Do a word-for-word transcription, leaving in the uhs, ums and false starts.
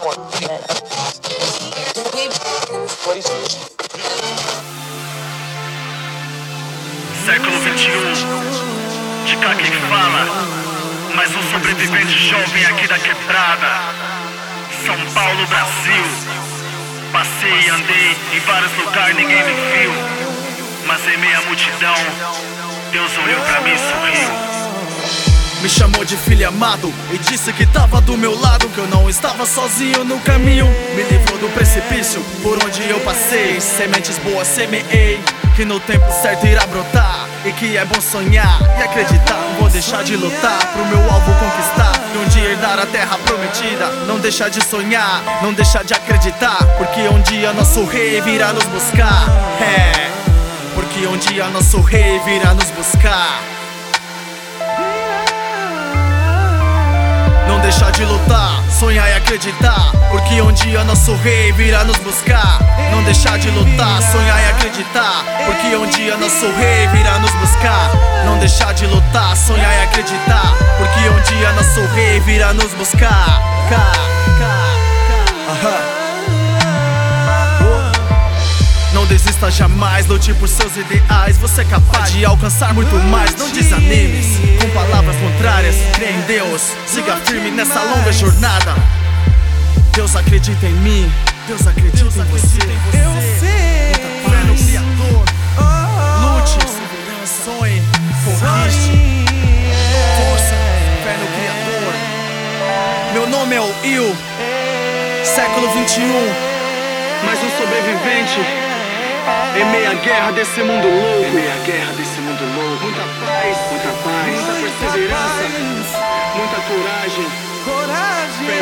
Século vinte e um, de cá quem fala, mais um sobrevivente jovem aqui da quebrada. São Paulo, Brasil. Passei e andei em vários lugares, ninguém me viu, mas em meia multidão, Deus olhou pra mim e sorriu. Me chamou de filho amado e disse que tava do meu lado, que eu não estava sozinho no caminho. Me livrou do precipício por onde eu passei. Sementes boas semeei, que no tempo certo irá brotar. E que é bom sonhar e acreditar. Não vou deixar de lutar pro meu alvo conquistar, e um dia herdar a terra prometida. Não deixar de sonhar, não deixar de acreditar, porque um dia nosso rei virá nos buscar. É, porque um dia nosso rei virá nos buscar. Não deixar de lutar, sonhar e acreditar, porque um dia nosso rei virá nos buscar. Não deixar de lutar, sonhar e acreditar, porque um dia nosso rei virá nos buscar. Não deixar de lutar, sonhar e acreditar, porque um dia nosso rei virá nos buscar. Cá, cá, aham. Não desista jamais, lute por seus ideais. Você é capaz de alcançar muito mais. Não desanimes com palavras contrárias. Crê em Deus, siga firme nessa longa jornada. Deus acredita em mim, Deus acredita Deus em você. Eu sei. Muita fé no Criador. Lute, sonhe, conquiste. Força, fé no Criador. Meu nome é o Il, século vinte e um, mais um sobrevivente em meia guerra desse mundo louco. Em meia guerra desse mundo louco. Muita paz, muita paz, muita perseverança, muita coragem. Coragem. Fé